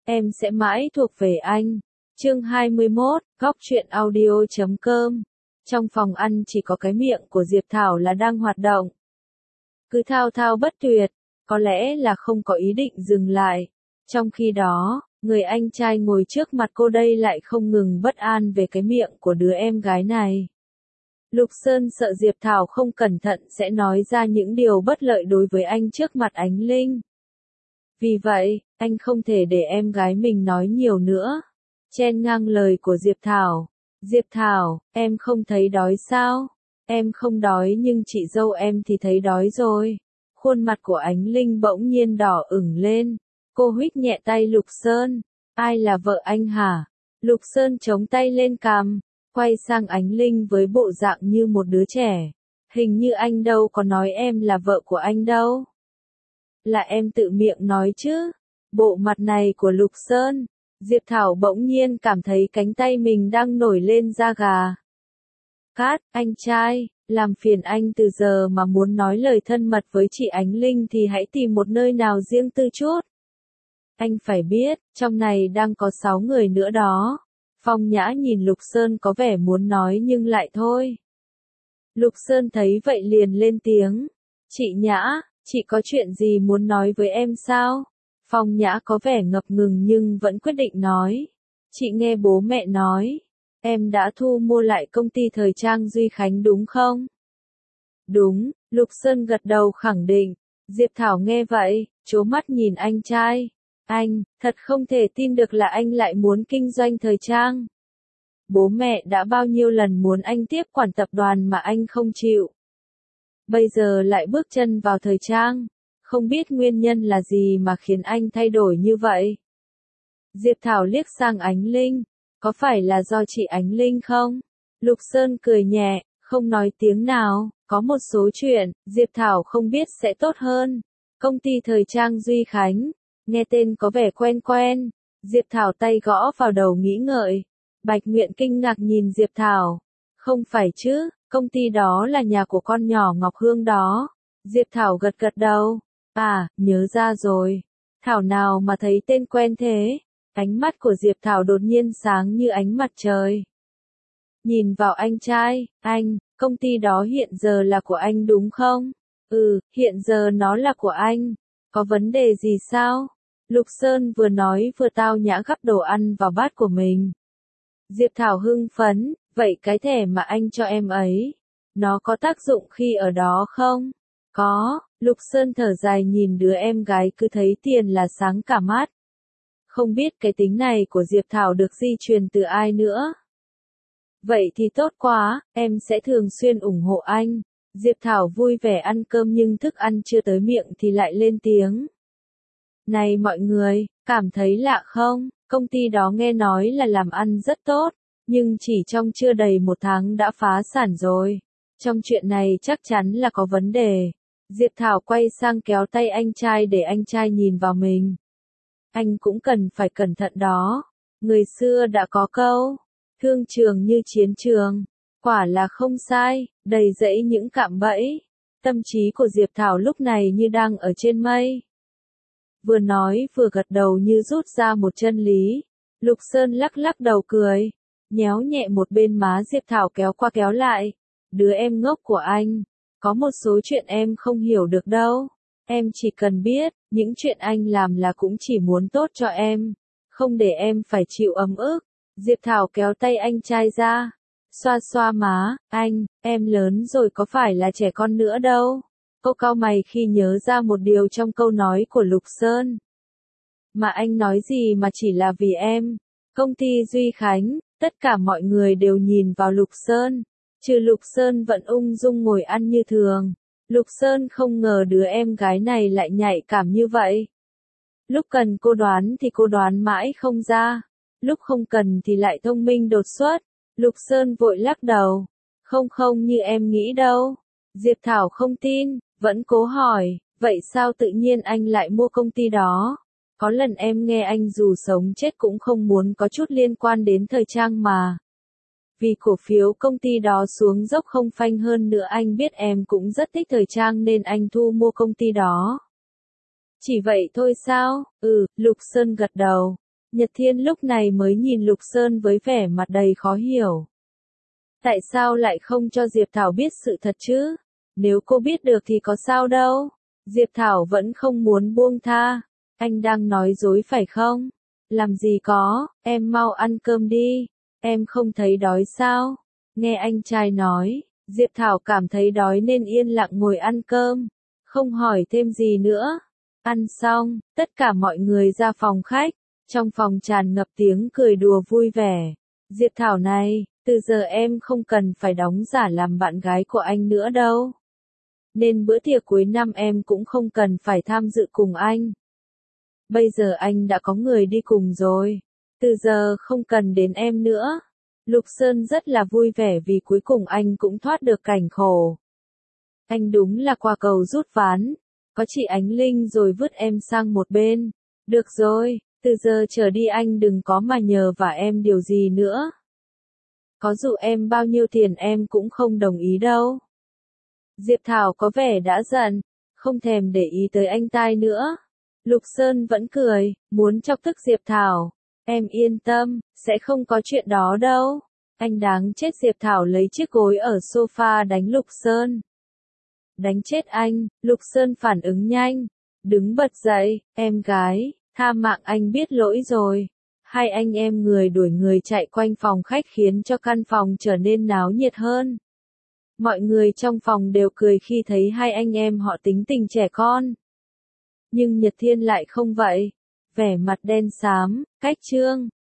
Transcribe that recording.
em sẽ mãi thuộc về anh. Chương 21, góc truyện audio.com. Trong phòng ăn chỉ có cái miệng của Diệp Thảo là đang hoạt động. Cứ thao thao bất tuyệt, có lẽ là không có ý định dừng lại. Trong khi đó, người anh trai ngồi trước mặt cô đây lại không ngừng bất an về cái miệng của đứa em gái này. Lục Sơn sợ Diệp Thảo không cẩn thận sẽ nói ra những điều bất lợi đối với anh trước mặt Ánh Linh. Vì vậy, anh không thể để em gái mình nói nhiều nữa. Chen ngang lời của Diệp Thảo. Diệp Thảo, em không thấy đói sao? Em không đói nhưng chị dâu em thì thấy đói rồi. Khuôn mặt của Ánh Linh bỗng nhiên đỏ ửng lên. Cô huých nhẹ tay Lục Sơn. Ai là vợ anh hả? Lục Sơn chống tay lên cằm, quay sang Ánh Linh với bộ dạng như một đứa trẻ. Hình như anh đâu có nói em là vợ của anh đâu. Là em tự miệng nói chứ. Bộ mặt này của Lục Sơn. Diệp Thảo bỗng nhiên cảm thấy cánh tay mình đang nổi lên da gà. Cát, anh trai, làm phiền anh từ giờ mà muốn nói lời thân mật với chị Ánh Linh thì hãy tìm một nơi nào riêng tư chút. Anh phải biết, trong này đang có 6 người nữa đó. Phong Nhã nhìn Lục Sơn có vẻ muốn nói nhưng lại thôi. Lục Sơn thấy vậy liền lên tiếng. Chị Nhã, chị có chuyện gì muốn nói với em sao? Phong Nhã có vẻ ngập ngừng nhưng vẫn quyết định nói. Chị nghe bố mẹ nói, em đã thu mua lại công ty thời trang Duy Khánh đúng không? Đúng, Lục Sơn gật đầu khẳng định. Diệp Thảo nghe vậy, trố mắt nhìn anh trai. Anh, thật không thể tin được là anh lại muốn kinh doanh thời trang. Bố mẹ đã bao nhiêu lần muốn anh tiếp quản tập đoàn mà anh không chịu. Bây giờ lại bước chân vào thời trang. Không biết nguyên nhân là gì mà khiến anh thay đổi như vậy. Diệp Thảo liếc sang Ánh Linh. Có phải là do chị Ánh Linh không? Lục Sơn cười nhẹ, không nói tiếng nào. Có một số chuyện, Diệp Thảo không biết sẽ tốt hơn. Công ty thời trang Duy Khánh. Nghe tên có vẻ quen quen. Diệp Thảo tay gõ vào đầu nghĩ ngợi. Bạch Nguyện kinh ngạc nhìn Diệp Thảo. Không phải chứ, công ty đó là nhà của con nhỏ Ngọc Hương đó. Diệp Thảo gật gật đầu. À, nhớ ra rồi. Thảo nào mà thấy tên quen thế. Ánh mắt của Diệp Thảo đột nhiên sáng như ánh mặt trời. Nhìn vào anh trai, anh, công ty đó hiện giờ là của anh đúng không? Ừ, hiện giờ nó là của anh. Có vấn đề gì sao? Lục Sơn vừa nói vừa tao nhã gắp đồ ăn vào bát của mình. Diệp Thảo hưng phấn, vậy cái thẻ mà anh cho em ấy, nó có tác dụng khi ở đó không? Có, Lục Sơn thở dài nhìn đứa em gái cứ thấy tiền là sáng cả mắt. Không biết cái tính này của Diệp Thảo được di truyền từ ai nữa. Vậy thì tốt quá, em sẽ thường xuyên ủng hộ anh. Diệp Thảo vui vẻ ăn cơm nhưng thức ăn chưa tới miệng thì lại lên tiếng. Này mọi người, cảm thấy lạ không? Công ty đó nghe nói là làm ăn rất tốt, nhưng chỉ trong chưa đầy 1 tháng đã phá sản rồi. Trong chuyện này chắc chắn là có vấn đề. Diệp Thảo quay sang kéo tay anh trai để anh trai nhìn vào mình. Anh cũng cần phải cẩn thận đó. Người xưa đã có câu, thương trường như chiến trường. Quả là không sai, đầy rẫy những cạm bẫy. Tâm trí của Diệp Thảo lúc này như đang ở trên mây. Vừa nói vừa gật đầu như rút ra một chân lý. Lục Sơn lắc lắc đầu cười. Nhéo nhẹ một bên má Diệp Thảo kéo qua kéo lại. Đứa em ngốc của anh. Có một số chuyện em không hiểu được đâu. Em chỉ cần biết, những chuyện anh làm là cũng chỉ muốn tốt cho em. Không để em phải chịu ấm ức. Diệp Thảo kéo tay anh trai ra. Xoa xoa má, anh, em lớn rồi có phải là trẻ con nữa đâu. Cô cau mày khi nhớ ra một điều trong câu nói của Lục Sơn. Mà anh nói gì mà chỉ là vì em. Công ty Duy Khánh, tất cả mọi người đều nhìn vào Lục Sơn. Trừ Lục Sơn vẫn ung dung ngồi ăn như thường. Lục Sơn không ngờ đứa em gái này lại nhạy cảm như vậy. Lúc cần cô đoán thì cô đoán mãi không ra. Lúc không cần thì lại thông minh đột xuất. Lục Sơn vội lắc đầu. Không như em nghĩ đâu. Diệp Thảo không tin, vẫn cố hỏi, vậy sao tự nhiên anh lại mua công ty đó? Có lần em nghe anh dù sống chết cũng không muốn có chút liên quan đến thời trang mà. Vì cổ phiếu công ty đó xuống dốc không phanh hơn nữa anh biết em cũng rất thích thời trang nên anh thu mua công ty đó. Chỉ vậy thôi sao? Ừ, Lục Sơn gật đầu. Nhật Thiên lúc này mới nhìn Lục Sơn với vẻ mặt đầy khó hiểu. Tại sao lại không cho Diệp Thảo biết sự thật chứ? Nếu cô biết được thì có sao đâu. Diệp Thảo vẫn không muốn buông tha. Anh đang nói dối phải không? Làm gì có, em mau ăn cơm đi. Em không thấy đói sao? Nghe anh trai nói, Diệp Thảo cảm thấy đói nên yên lặng ngồi ăn cơm. Không hỏi thêm gì nữa. Ăn xong, tất cả mọi người ra phòng khách. Trong phòng tràn ngập tiếng cười đùa vui vẻ. Diệp Thảo này, từ giờ em không cần phải đóng giả làm bạn gái của anh nữa đâu. Nên bữa tiệc cuối năm em cũng không cần phải tham dự cùng anh. Bây giờ anh đã có người đi cùng rồi. Từ giờ không cần đến em nữa. Lục Sơn rất là vui vẻ vì cuối cùng anh cũng thoát được cảnh khổ. Anh đúng là qua cầu rút ván. Có chị Ánh Linh rồi vứt em sang một bên. Được rồi, từ giờ trở đi anh đừng có mà nhờ vả em điều gì nữa. Có dụ em bao nhiêu tiền em cũng không đồng ý đâu. Diệp Thảo có vẻ đã giận, không thèm để ý tới anh tai nữa. Lục Sơn vẫn cười, muốn chọc tức Diệp Thảo. Em yên tâm, sẽ không có chuyện đó đâu. Anh đáng chết. Diệp Thảo lấy chiếc gối ở sofa đánh Lục Sơn. Đánh chết anh, Lục Sơn phản ứng nhanh. Đứng bật dậy, em gái, tha mạng anh biết lỗi rồi. Hai anh em người đuổi người chạy quanh phòng khách khiến cho căn phòng trở nên náo nhiệt hơn. Mọi người trong phòng đều cười khi thấy hai anh em họ tính tình trẻ con. Nhưng Nhật Thiên lại không vậy. Vẻ mặt đen xám, cách trương.